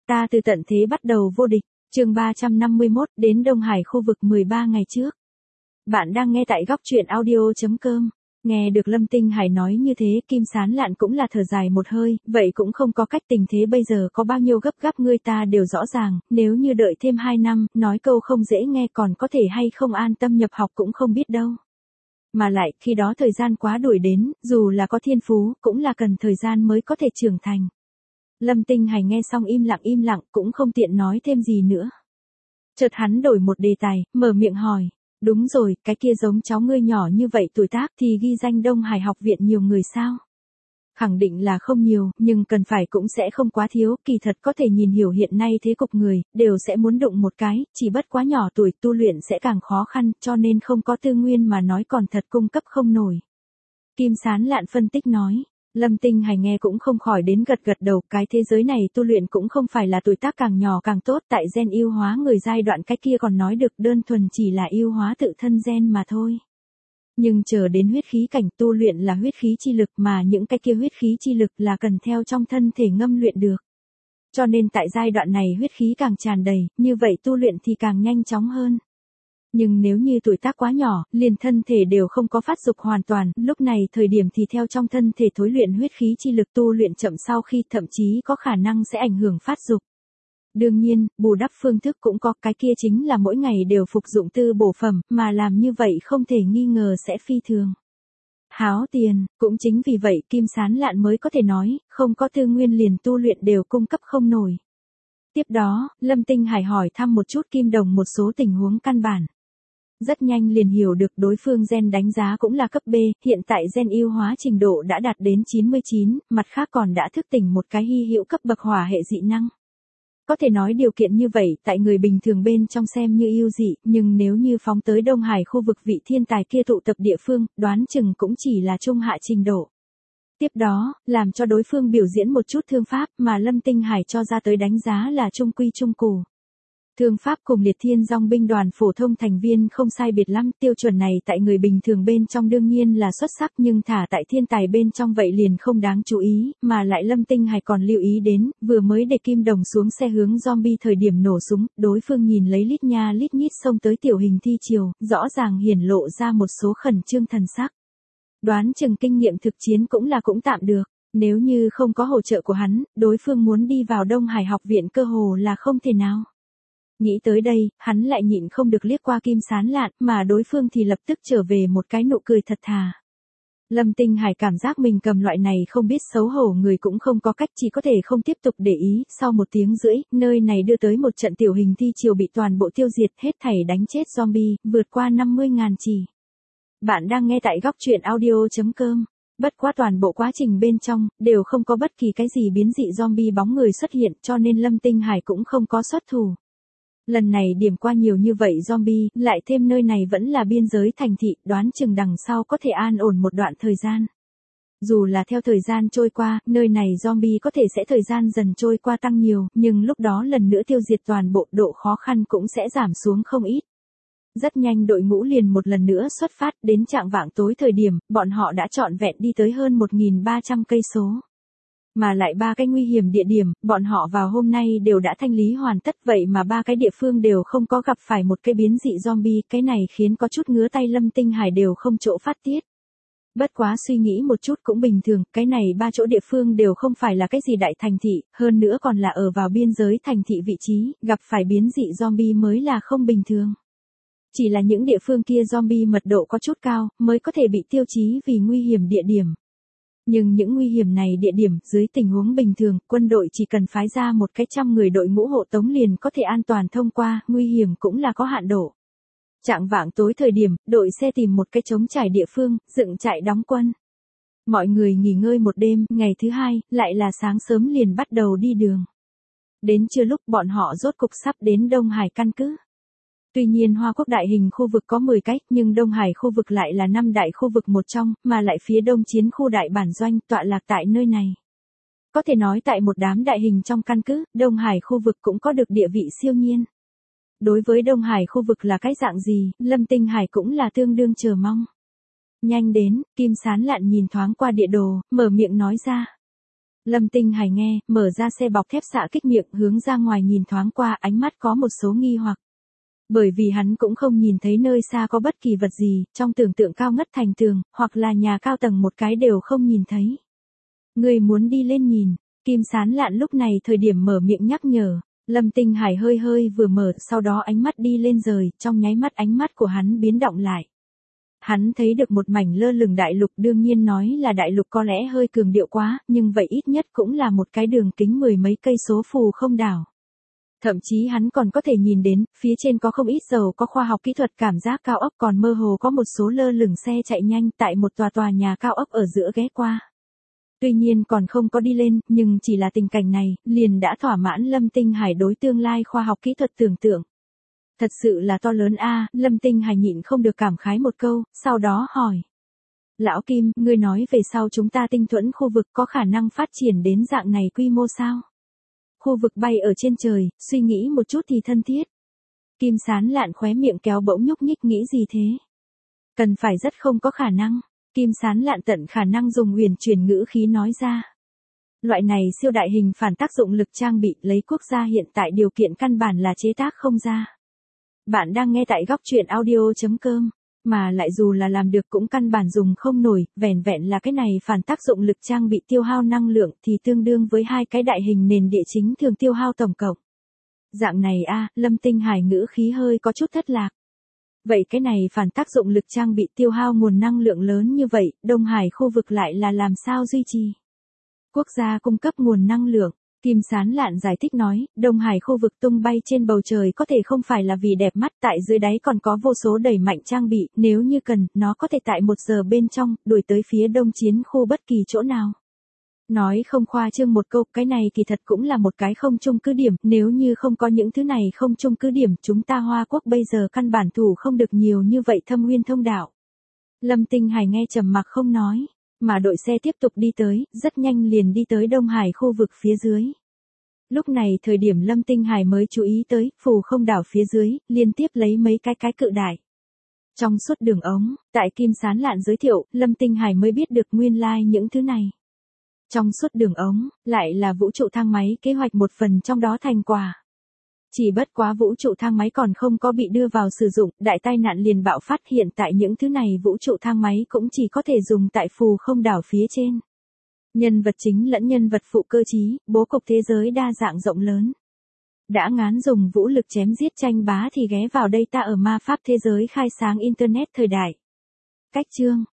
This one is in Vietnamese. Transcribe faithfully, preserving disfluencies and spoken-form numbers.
Ta từ tận thế bắt đầu vô địch, chương ba trăm năm mươi mốt, đến Đông Hải khu vực mười ba ngày trước. Bạn đang nghe tại góc truyện audio.com. Nghe được Lâm Tinh Hải nói như thế, Kim Sán Lạn cũng là thở dài một hơi, vậy cũng không có cách, tình thế bây giờ có bao nhiêu gấp gáp người ta đều rõ ràng, nếu như đợi thêm hai năm, nói câu không dễ nghe còn có thể hay không an tâm nhập học cũng không biết đâu. Mà lại, khi đó thời gian quá đuổi đến, dù là có thiên phú, cũng là cần thời gian mới có thể trưởng thành. Lâm Tinh Hải nghe xong im lặng im lặng, cũng không tiện nói thêm gì nữa. Chợt hắn đổi một đề tài, mở miệng hỏi. Đúng rồi, cái kia giống cháu ngươi nhỏ như vậy tuổi tác thì ghi danh Đông Hải học viện nhiều người sao? Khẳng định là không nhiều, nhưng cần phải cũng sẽ không quá thiếu, kỳ thật có thể nhìn hiểu hiện nay thế cục người, đều sẽ muốn đụng một cái, chỉ bất quá nhỏ tuổi tu luyện sẽ càng khó khăn, cho nên không có tư nguyên mà nói còn thật cung cấp không nổi. Kim Sán Lạn phân tích nói. Lâm Tinh Hải nghe cũng không khỏi đến gật gật đầu, cái thế giới này tu luyện cũng không phải là tuổi tác càng nhỏ càng tốt, tại gen yêu hóa người giai đoạn cái kia còn nói được đơn thuần chỉ là yêu hóa tự thân gen mà thôi. Nhưng chờ đến huyết khí cảnh, tu luyện là huyết khí chi lực, mà những cái kia huyết khí chi lực là cần theo trong thân thể ngâm luyện được. Cho nên tại giai đoạn này huyết khí càng tràn đầy, như vậy tu luyện thì càng nhanh chóng hơn. Nhưng nếu như tuổi tác quá nhỏ, liền thân thể đều không có phát dục hoàn toàn, lúc này thời điểm thì theo trong thân thể thối luyện huyết khí chi lực, tu luyện chậm sau khi thậm chí có khả năng sẽ ảnh hưởng phát dục. Đương nhiên, bù đắp phương thức cũng có, cái kia chính là mỗi ngày đều phục dụng tư bổ phẩm, mà làm như vậy không thể nghi ngờ sẽ phi thường háo tiền, cũng chính vì vậy Kim Sán Lạn mới có thể nói, không có tư nguyên liền tu luyện đều cung cấp không nổi. Tiếp đó, Lâm Tinh Hải hỏi thăm một chút Kim Đồng một số tình huống căn bản. Rất nhanh liền hiểu được đối phương gen đánh giá cũng là cấp B, hiện tại gen yêu hóa trình độ đã đạt đến chín mươi chín, mặt khác còn đã thức tỉnh một cái hy hữu cấp bậc hỏa hệ dị năng. Có thể nói điều kiện như vậy, tại người bình thường bên trong xem như yêu dị, nhưng nếu như phóng tới Đông Hải khu vực vị thiên tài kia tụ tập địa phương, đoán chừng cũng chỉ là trung hạ trình độ. Tiếp đó, làm cho đối phương biểu diễn một chút thương pháp mà Lâm Tinh Hải cho ra tới đánh giá là trung quy trung cụ. Thương pháp cùng liệt thiên dòng binh đoàn phổ thông thành viên không sai biệt lắm, tiêu chuẩn này tại người bình thường bên trong đương nhiên là xuất sắc, nhưng thả tại thiên tài bên trong vậy liền không đáng chú ý, mà lại Lâm Tinh Hải còn lưu ý đến, vừa mới để Kim Đồng xuống xe hướng zombie thời điểm nổ súng, đối phương nhìn lấy lít nha lít nhít xông tới tiểu hình thi triều, rõ ràng hiển lộ ra một số khẩn trương thần sắc. Đoán chừng kinh nghiệm thực chiến cũng là cũng tạm được, nếu như không có hỗ trợ của hắn, đối phương muốn đi vào Đông Hải học viện cơ hồ là không thể nào. Nghĩ tới đây, hắn lại nhịn không được liếc qua Kim Sán Lạn, mà đối phương thì lập tức trở về một cái nụ cười thật thà. Lâm Tinh Hải cảm giác mình cầm loại này không biết xấu hổ người cũng không có cách, chỉ có thể không tiếp tục để ý, sau một tiếng rưỡi, nơi này đưa tới một trận tiểu hình thi triều bị toàn bộ tiêu diệt, hết thảy đánh chết zombie, vượt qua năm mươi ngàn chỉ. Bạn đang nghe tại góc truyện audio.com. Bất quá toàn bộ quá trình bên trong, đều không có bất kỳ cái gì biến dị zombie bóng người xuất hiện, cho nên Lâm Tinh Hải cũng không có xuất thủ. Lần này điểm qua nhiều như vậy zombie, lại thêm nơi này vẫn là biên giới thành thị, đoán chừng đằng sau có thể an ổn một đoạn thời gian. Dù là theo thời gian trôi qua, nơi này zombie có thể sẽ thời gian dần trôi qua tăng nhiều, nhưng lúc đó lần nữa tiêu diệt toàn bộ, độ khó khăn cũng sẽ giảm xuống không ít. Rất nhanh đội ngũ liền một lần nữa xuất phát, đến trạng vạng tối thời điểm, bọn họ đã trọn vẹn đi tới hơn một nghìn ba trăm cây số. Mà lại ba cái nguy hiểm địa điểm, bọn họ vào hôm nay đều đã thanh lý hoàn tất, vậy mà ba cái địa phương đều không có gặp phải một cái biến dị zombie, cái này khiến có chút ngứa tay Lâm Tinh Hải đều không chỗ phát tiết. Bất quá suy nghĩ một chút cũng bình thường, cái này ba chỗ địa phương đều không phải là cái gì đại thành thị, hơn nữa còn là ở vào biên giới thành thị vị trí, gặp phải biến dị zombie mới là không bình thường. Chỉ là những địa phương kia zombie mật độ có chút cao, mới có thể bị tiêu chí vì nguy hiểm địa điểm. Nhưng những nguy hiểm này địa điểm, dưới tình huống bình thường, quân đội chỉ cần phái ra một cái trăm người đội ngũ hộ tống liền có thể an toàn thông qua, nguy hiểm cũng là có hạn độ. Trạng vạng tối thời điểm, đội xe tìm một cái trống trải địa phương, dựng trại đóng quân. Mọi người nghỉ ngơi một đêm, ngày thứ hai, lại là sáng sớm liền bắt đầu đi đường. Đến trưa lúc bọn họ rốt cục sắp đến Đông Hải căn cứ. Tuy nhiên Hoa Quốc đại hình khu vực có mười cái, nhưng Đông Hải khu vực lại là năm đại khu vực một trong, mà lại phía đông chiến khu đại bản doanh tọa lạc tại nơi này. Có thể nói tại một đám đại hình trong căn cứ, Đông Hải khu vực cũng có được địa vị siêu nhiên. Đối với Đông Hải khu vực là cái dạng gì, Lâm Tinh Hải cũng là tương đương chờ mong. Nhanh đến, Kim Sán Lạn nhìn thoáng qua địa đồ, mở miệng nói ra. Lâm Tinh Hải nghe, mở ra xe bọc thép xạ kích miệng hướng ra ngoài nhìn thoáng qua, ánh mắt có một số nghi hoặc. Bởi vì hắn cũng không nhìn thấy nơi xa có bất kỳ vật gì, trong tưởng tượng cao ngất thành tường, hoặc là nhà cao tầng một cái đều không nhìn thấy. Người muốn đi lên nhìn, Kim Sán Lạn lúc này thời điểm mở miệng nhắc nhở. Lâm Tinh Hải hơi hơi vừa mở, sau đó ánh mắt đi lên rời, trong nháy mắt ánh mắt của hắn biến động lại. Hắn thấy được một mảnh lơ lửng đại lục, đương nhiên nói là đại lục có lẽ hơi cường điệu quá, nhưng vậy ít nhất cũng là một cái đường kính mười mấy cây số phù không đảo. Thậm chí hắn còn có thể nhìn đến, phía trên có không ít dầu có khoa học kỹ thuật, cảm giác cao ốc còn mơ hồ có một số lơ lửng xe chạy nhanh tại một tòa tòa nhà cao ốc ở giữa ghé qua. Tuy nhiên còn không có đi lên, nhưng chỉ là tình cảnh này, liền đã thỏa mãn Lâm Tinh Hải đối tương lai khoa học kỹ thuật tưởng tượng. Thật sự là to lớn a, Lâm Tinh Hải nhịn không được cảm khái một câu, sau đó hỏi. Lão Kim, ngươi nói về sau chúng ta tinh thuẫn khu vực có khả năng phát triển đến dạng này quy mô sao? Khu vực bay ở trên trời, suy nghĩ một chút thì thân thiết. Kim Sán Lạn khóe miệng kéo bỗng nhúc nhích, nghĩ gì thế? Cần phải rất không có khả năng. Kim Sán Lạn tận khả năng dùng huyền chuyển ngữ khí nói ra. Loại này siêu đại hình phản tác dụng lực trang bị lấy quốc gia hiện tại điều kiện căn bản là chế tác không ra. Bạn đang nghe tại góc truyện audio chấm com, mà lại dù là làm được cũng căn bản dùng không nổi, vẻn vẹn là cái này phản tác dụng lực trang bị tiêu hao năng lượng thì tương đương với hai cái đại hình nền địa chính thường tiêu hao tổng cộng. Dạng này a, Lâm Tinh Hải ngữ khí hơi có chút thất lạc. Vậy cái này phản tác dụng lực trang bị tiêu hao nguồn năng lượng lớn như vậy, Đông Hải khu vực lại là làm sao duy trì? Quốc gia cung cấp nguồn năng lượng. Kim Sán Lạn giải thích nói, Đông Hải khu vực tung bay trên bầu trời có thể không phải là vì đẹp mắt, tại dưới đáy còn có vô số đẩy mạnh trang bị, nếu như cần, nó có thể tại một giờ bên trong, đuổi tới phía đông chiến khu bất kỳ chỗ nào. Nói không khoa trương một câu, cái này thì thật cũng là một cái không chung cứ điểm, nếu như không có những thứ này không chung cứ điểm, chúng ta Hoa Quốc bây giờ căn bản thủ không được nhiều như vậy thâm uyên thông đạo. Lâm Tinh Hải nghe trầm mặc không nói. Mà đội xe tiếp tục đi tới, rất nhanh liền đi tới Đông Hải khu vực phía dưới. Lúc này thời điểm Lâm Tinh Hải mới chú ý tới, phù không đảo phía dưới, liên tiếp lấy mấy cái cái cự đại. Trong suốt đường ống, tại Kim Sán Lạn giới thiệu, Lâm Tinh Hải mới biết được nguyên lai like những thứ này. Trong suốt đường ống, lại là vũ trụ thang máy kế hoạch một phần trong đó thành quả. Chỉ bất quá vũ trụ thang máy còn không có bị đưa vào sử dụng, đại tai nạn liền bạo phát, hiện tại những thứ này vũ trụ thang máy cũng chỉ có thể dùng tại phù không đảo phía trên. Nhân vật chính lẫn nhân vật phụ cơ trí, bố cục thế giới đa dạng rộng lớn. Đã ngán dùng vũ lực chém giết tranh bá thì ghé vào đây ta ở ma pháp thế giới khai sáng Internet thời đại. Cách chương,